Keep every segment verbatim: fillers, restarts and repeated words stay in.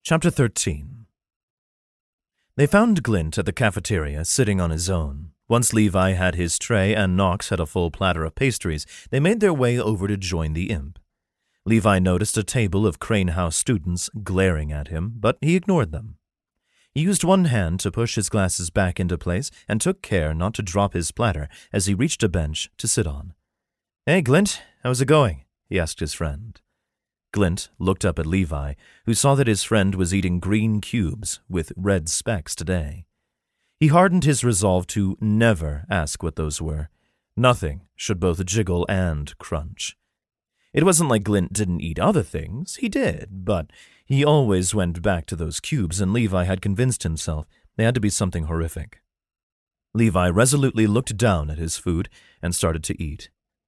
Chapter thirteen. They found Glint at the cafeteria, sitting on his own. Once Levi had his tray and Knox had a full platter of pastries, they made their way over to join the imp. Levi noticed a table of Crane House students glaring at him, but he ignored them. He used one hand to push his glasses back into place and took care not to drop his platter as he reached a bench to sit on. "Hey, Glint, how's it going?" he asked his friend. Glint looked up at Levi, who saw that his friend was eating green cubes with red specks today. He hardened his resolve to never ask what those were. Nothing should both jiggle and crunch. It wasn't like Glint didn't eat other things. He did, but he always went back to those cubes, and Levi had convinced himself they had to be something horrific. Levi resolutely looked down at his food and started to eat.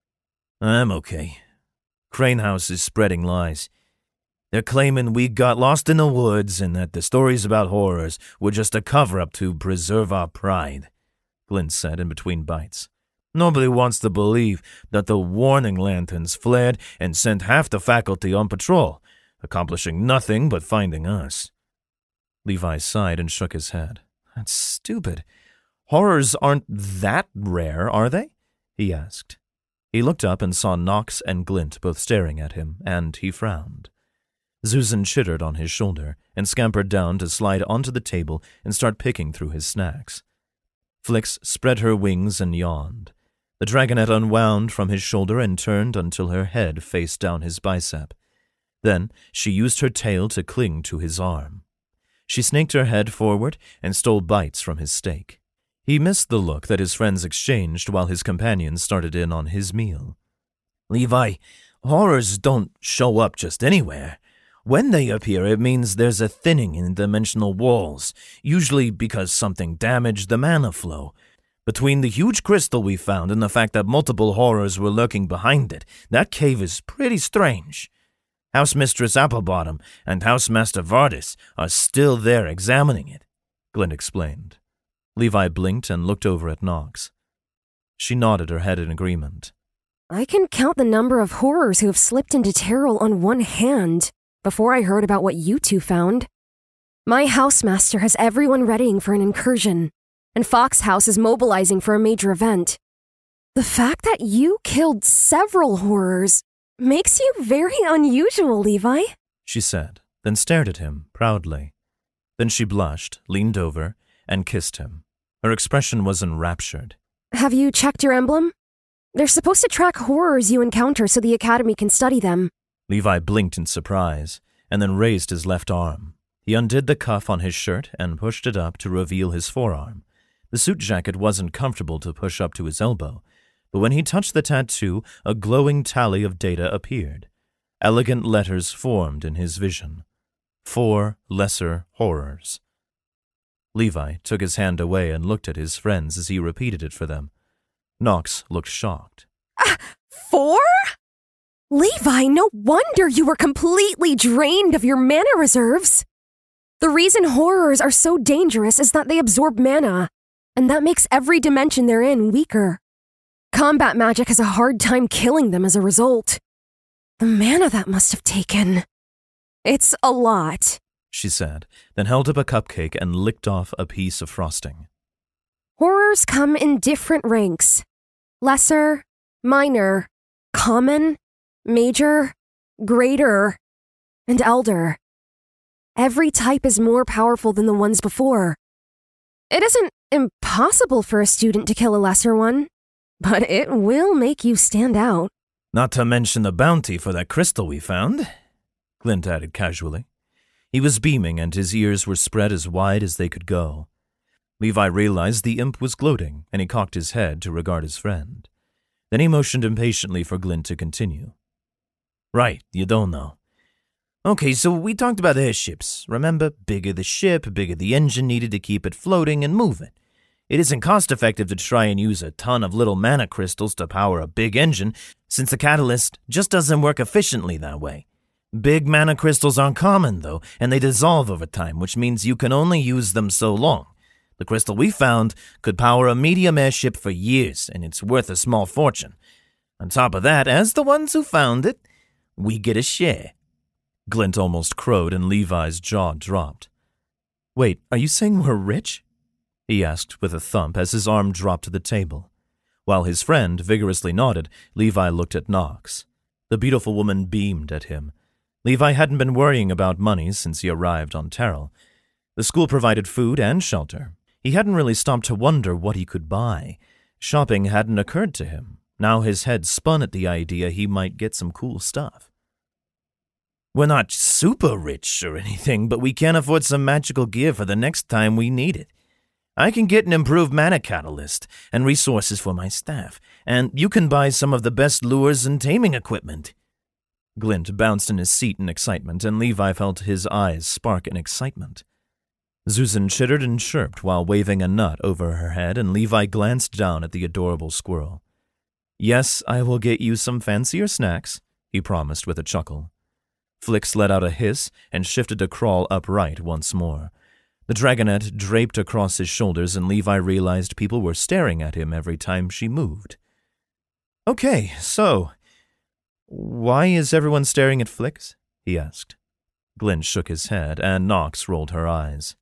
"I'm okay. Crane House is spreading lies. They're claiming we got lost in the woods and that the stories about horrors were just a cover-up to preserve our pride," Glint said in between bites. "Nobody wants to believe that the warning lanterns flared and sent half the faculty on patrol, accomplishing nothing but finding us." Levi sighed and shook his head. "That's stupid. Horrors aren't that rare, are they?" he asked. He looked up and saw Knox and Glint both staring at him, and he frowned. Susan chittered on his shoulder and scampered down to slide onto the table and start picking through his snacks. Flix spread her wings and yawned. The dragonette unwound from his shoulder and turned until her head faced down his bicep. Then she used her tail to cling to his arm. She snaked her head forward and stole bites from his steak. He missed the look that his friends exchanged while his companions started in on his meal. "Levi, horrors don't show up just anywhere. When they appear, it means there's a thinning in dimensional walls, usually because something damaged the mana flow. Between the huge crystal we found and the fact that multiple horrors were lurking behind it, that cave is pretty strange. House Mistress Applebottom and House Master Vardis are still there examining it," Glint explained. Levi blinked and looked over at Knox. She nodded her head in agreement. "I can count the number of horrors who have slipped into Terrell on one hand before I heard about what you two found. My housemaster has everyone readying for an incursion, and Fox House is mobilizing for a major event. The fact that you killed several horrors makes you very unusual, Levi," she said, then stared at him proudly. Then she blushed, leaned over, and kissed him. Her expression was enraptured. "Have you checked your emblem? They're supposed to track horrors you encounter so the Academy can study them." Levi blinked in surprise, and then raised his left arm. He undid the cuff on his shirt and pushed it up to reveal his forearm. The suit jacket wasn't comfortable to push up to his elbow, but when he touched the tattoo, a glowing tally of data appeared. Elegant letters formed in his vision. Four lesser horrors. Levi took his hand away and looked at his friends as he repeated it for them. Knox looked shocked. Uh, four? Levi, no wonder you were completely drained of your mana reserves. The reason horrors are so dangerous is that they absorb mana, and that makes every dimension they're in weaker. Combat magic has a hard time killing them as a result. The mana that must have taken. It's a lot, she said, then held up a cupcake and licked off a piece of frosting. Horrors come in different ranks. Lesser, minor, common, major, greater, and elder. Every type is more powerful than the ones before. It isn't impossible for a student to kill a lesser one, but it will make you stand out. Not to mention the bounty for that crystal we found, Glint added casually. He was beaming and his ears were spread as wide as they could go. Levi realized the imp was gloating, and he cocked his head to regard his friend. Then he motioned impatiently for Glint to continue. Right, you don't know. Okay, so we talked about airships. Remember, bigger the ship, bigger the engine needed to keep it floating and moving. It isn't cost-effective to try and use a ton of little mana crystals to power a big engine, since the catalyst just doesn't work efficiently that way. Big mana crystals aren't common, though, and they dissolve over time, which means you can only use them so long. The crystal we found could power a medium airship for years, and it's worth a small fortune. On top of that, as the ones who found it, we get a share. Glint almost crowed and Levi's jaw dropped. Wait, are you saying we're rich? He asked with a thump as his arm dropped to the table. While his friend vigorously nodded, Levi looked at Knox. The beautiful woman beamed at him. Levi hadn't been worrying about money since he arrived on Terrell. The school provided food and shelter. He hadn't really stopped to wonder what he could buy. Shopping hadn't occurred to him. Now his head spun at the idea he might get some cool stuff. We're not super rich or anything, but we can afford some magical gear for the next time we need it. I can get an improved mana catalyst and resources for my staff, and you can buy some of the best lures and taming equipment. Glint bounced in his seat in excitement, and Levi felt his eyes spark in excitement. Susan chittered and chirped while waving a nut over her head, and Levi glanced down at the adorable squirrel. Yes, I will get you some fancier snacks, he promised with a chuckle. Flix let out a hiss and shifted to crawl upright once more. The dragonette draped across his shoulders, and Levi realized people were staring at him every time she moved. Okay, so, why is everyone staring at Flix? He asked. Glint shook his head, and Knox rolled her eyes.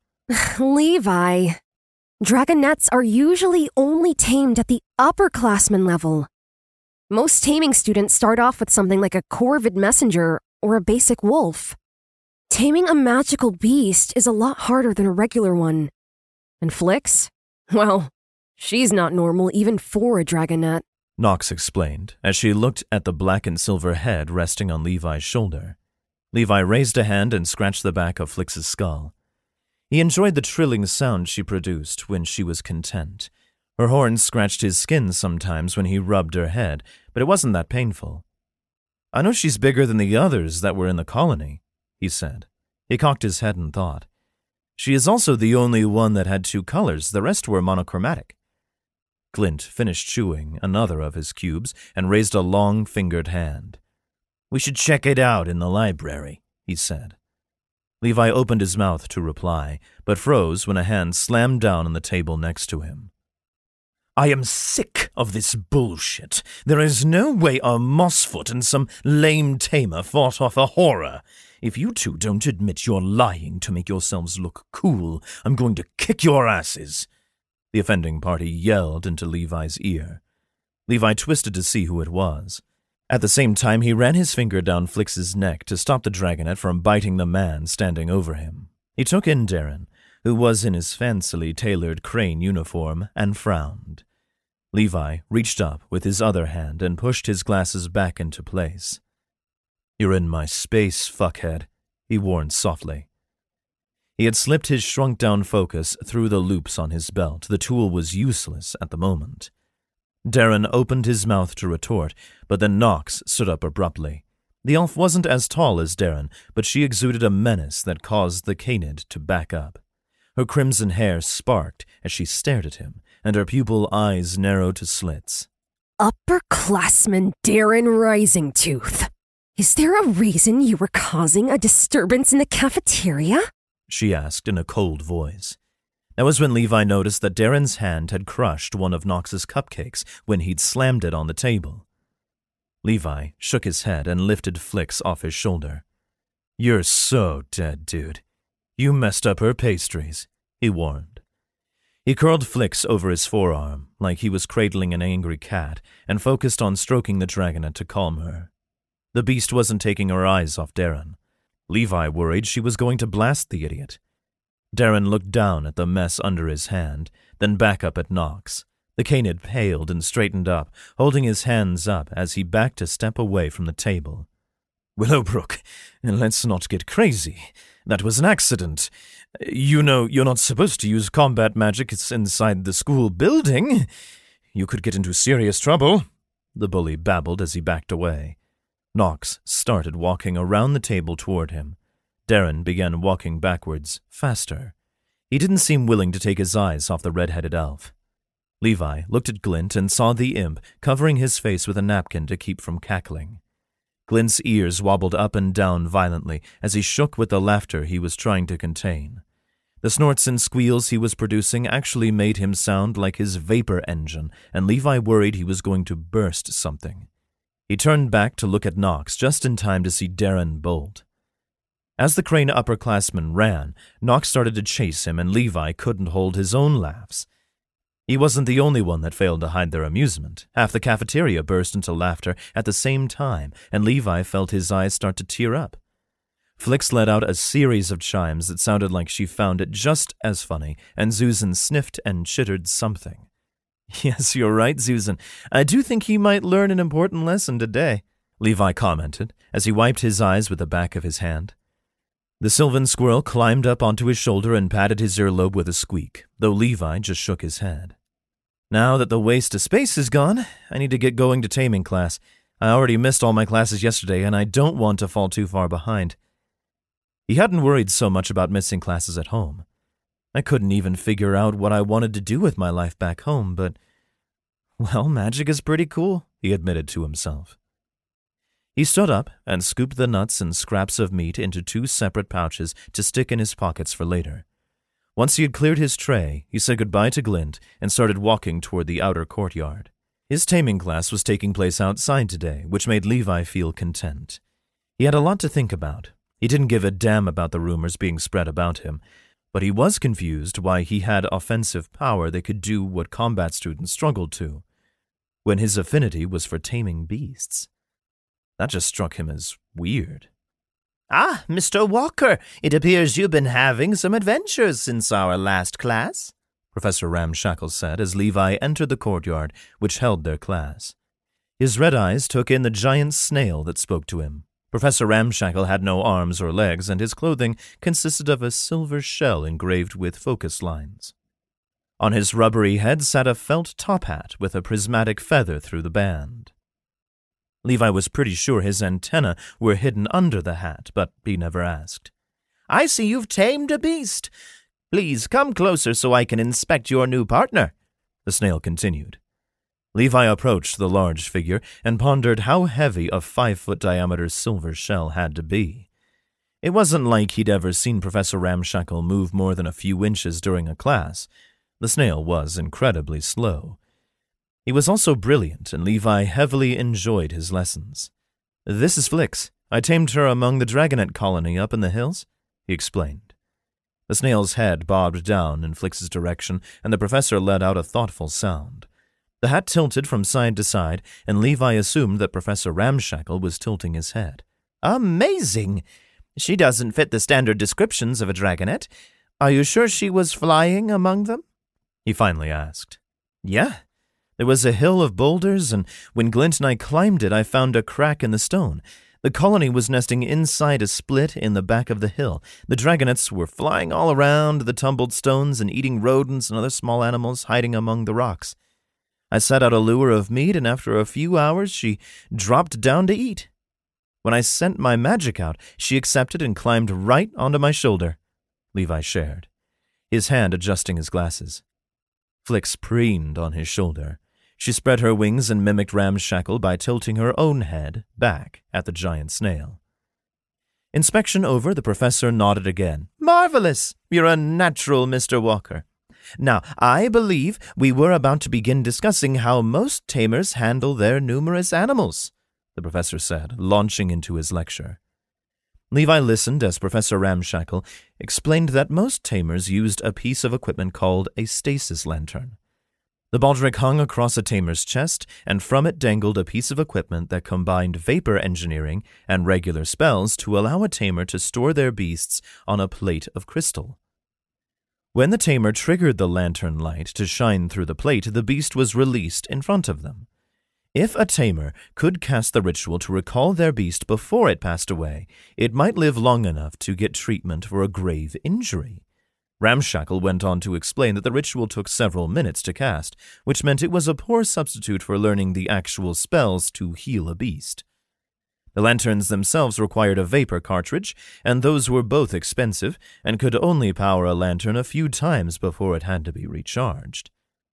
Levi, dragonettes are usually only tamed at the upperclassmen level. Most taming students start off with something like a corvid messenger or a basic wolf. Taming a magical beast is a lot harder than a regular one. And Flix? Well, she's not normal even for a dragonette, Knox explained as she looked at the black and silver head resting on Levi's shoulder. Levi raised a hand and scratched the back of Flix's skull. He enjoyed the trilling sound she produced when she was content. Her horns scratched his skin sometimes when he rubbed her head, but it wasn't that painful. I know she's bigger than the others that were in the colony, he said. He cocked his head and thought. She is also the only one that had two colors, the rest were monochromatic. Glint finished chewing another of his cubes and raised a long-fingered hand. We should check it out in the library, he said. Levi opened his mouth to reply, but froze when a hand slammed down on the table next to him. I am sick of this bullshit. There is no way a mossfoot and some lame tamer fought off a horror. If you two don't admit you're lying to make yourselves look cool, I'm going to kick your asses. The offending party yelled into Levi's ear. Levi twisted to see who it was. At the same time, he ran his finger down Flix's neck to stop the dragonette from biting the man standing over him. He took in Darren, who was in his fancily tailored crane uniform, and frowned. Levi reached up with his other hand and pushed his glasses back into place. You're in my space, fuckhead, he warned softly. He had slipped his shrunk-down focus through the loops on his belt. The tool was useless at the moment. Darren opened his mouth to retort, but then Knox stood up abruptly. The elf wasn't as tall as Darren, but she exuded a menace that caused the canid to back up. Her crimson hair sparked as she stared at him, and her pupil eyes narrowed to slits. Upperclassman Darren Risingtooth. Is there a reason you were causing a disturbance in the cafeteria? She asked in a cold voice. That was when Levi noticed that Darren's hand had crushed one of Knox's cupcakes when he'd slammed it on the table. Levi shook his head and lifted Flix off his shoulder. You're so dead, dude. You messed up her pastries, he warned. He curled Flix over his forearm like he was cradling an angry cat and focused on stroking the dragonette to calm her. The beast wasn't taking her eyes off Darren. Levi worried she was going to blast the idiot. Darren looked down at the mess under his hand, then back up at Knox. The canid paled and straightened up, holding his hands up as he backed a step away from the table. Willowbrook, let's not get crazy. That was an accident. You know you're not supposed to use combat magic inside the school building. You could get into serious trouble, the bully babbled as he backed away. Knox started walking around the table toward him. Darren began walking backwards, faster. He didn't seem willing to take his eyes off the red-headed elf. Levi looked at Glint and saw the imp covering his face with a napkin to keep from cackling. Glint's ears wobbled up and down violently as he shook with the laughter he was trying to contain. The snorts and squeals he was producing actually made him sound like his vapor engine, and Levi worried he was going to burst something. He turned back to look at Knox just in time to see Darren bolt. As the Crane upperclassman ran, Nox started to chase him, and Levi couldn't hold his own laughs. He wasn't the only one that failed to hide their amusement. Half the cafeteria burst into laughter at the same time, and Levi felt his eyes start to tear up. Flix let out a series of chimes that sounded like she found it just as funny, and Susan sniffed and chittered something. "Yes, you're right, Susan. I do think he might learn an important lesson today," Levi commented as he wiped his eyes with the back of his hand. The Sylvan squirrel climbed up onto his shoulder and patted his earlobe with a squeak, though Levi just shook his head. "Now that the waste of space is gone, I need to get going to taming class. I already missed all my classes yesterday, and I don't want to fall too far behind." He hadn't worried so much about missing classes at home. I couldn't even figure out what I wanted to do with my life back home, but, well, magic is pretty cool, he admitted to himself. He stood up and scooped the nuts and scraps of meat into two separate pouches to stick in his pockets for later. Once he had cleared his tray, he said goodbye to Glint and started walking toward the outer courtyard. His taming class was taking place outside today, which made Levi feel content. He had a lot to think about. He didn't give a damn about the rumors being spread about him, but he was confused why he had offensive power that could do what combat students struggled to, when his affinity was for taming beasts. That just struck him as weird. "Ah, Mister Walker, it appears you've been having some adventures since our last class," Professor Ramshackle said as Levi entered the courtyard which held their class. His red eyes took in the giant snail that spoke to him. Professor Ramshackle had no arms or legs, and his clothing consisted of a silver shell engraved with focus lines. On his rubbery head sat a felt top hat with a prismatic feather through the band. Levi was pretty sure his antennae were hidden under the hat, but he never asked. "I see you've tamed a beast. Please come closer so I can inspect your new partner," the snail continued. Levi approached the large figure and pondered how heavy a five-foot-diameter silver shell had to be. It wasn't like he'd ever seen Professor Ramshackle move more than a few inches during a class. The snail was incredibly slow. He was also brilliant, and Levi heavily enjoyed his lessons. "This is Flix. I tamed her among the dragonet colony up in the hills," he explained. The snail's head bobbed down in Flix's direction, and the professor let out a thoughtful sound. The hat tilted from side to side, and Levi assumed that Professor Ramshackle was tilting his head. "Amazing! She doesn't fit the standard descriptions of a dragonet. Are you sure she was flying among them?" he finally asked. "Yeah. There was a hill of boulders, and when Glint and I climbed it, I found a crack in the stone. The colony was nesting inside a split in the back of the hill. The dragonets were flying all around the tumbled stones and eating rodents and other small animals hiding among the rocks. I set out a lure of meat, and after a few hours, she dropped down to eat. When I sent my magic out, she accepted and climbed right onto my shoulder," Levi shared, his hand adjusting his glasses. Flix preened on his shoulder. She spread her wings and mimicked Ramshackle by tilting her own head back at the giant snail. Inspection over, the professor nodded again. "Marvelous! You're a natural, Mister Walker. Now, I believe we were about to begin discussing how most tamers handle their numerous animals," the professor said, launching into his lecture. Levi listened as Professor Ramshackle explained that most tamers used a piece of equipment called a stasis lantern. The baldric hung across a tamer's chest, and from it dangled a piece of equipment that combined vapor engineering and regular spells to allow a tamer to store their beasts on a plate of crystal. When the tamer triggered the lantern light to shine through the plate, the beast was released in front of them. If a tamer could cast the ritual to recall their beast before it passed away, it might live long enough to get treatment for a grave injury. Ramshackle went on to explain that the ritual took several minutes to cast, which meant it was a poor substitute for learning the actual spells to heal a beast. The lanterns themselves required a vapor cartridge, and those were both expensive and could only power a lantern a few times before it had to be recharged.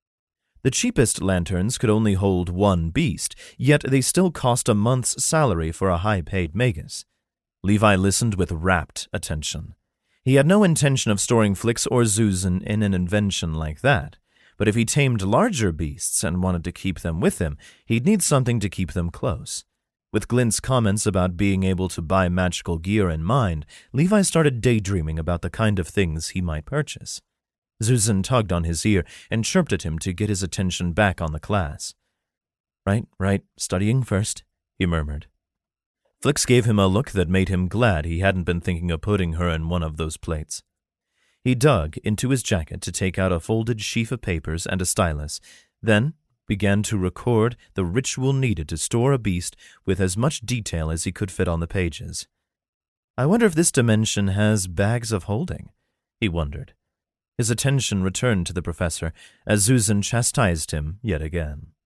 The cheapest lanterns could only hold one beast, yet they still cost a month's salary for a high-paid magus. Levi listened with rapt attention. He had no intention of storing Flix or Susan in an invention like that, but if he tamed larger beasts and wanted to keep them with him, he'd need something to keep them close. With Glint's comments about being able to buy magical gear in mind, Levi started daydreaming about the kind of things he might purchase. Susan tugged on his ear and chirped at him to get his attention back on the class. Right, right, studying first, he murmured. Flix gave him a look that made him glad he hadn't been thinking of putting her in one of those plates. He dug into his jacket to take out a folded sheaf of papers and a stylus, then began to record the ritual needed to store a beast with as much detail as he could fit on the pages. I wonder if this dimension has bags of holding, he wondered. His attention returned to the professor as Susan chastised him yet again.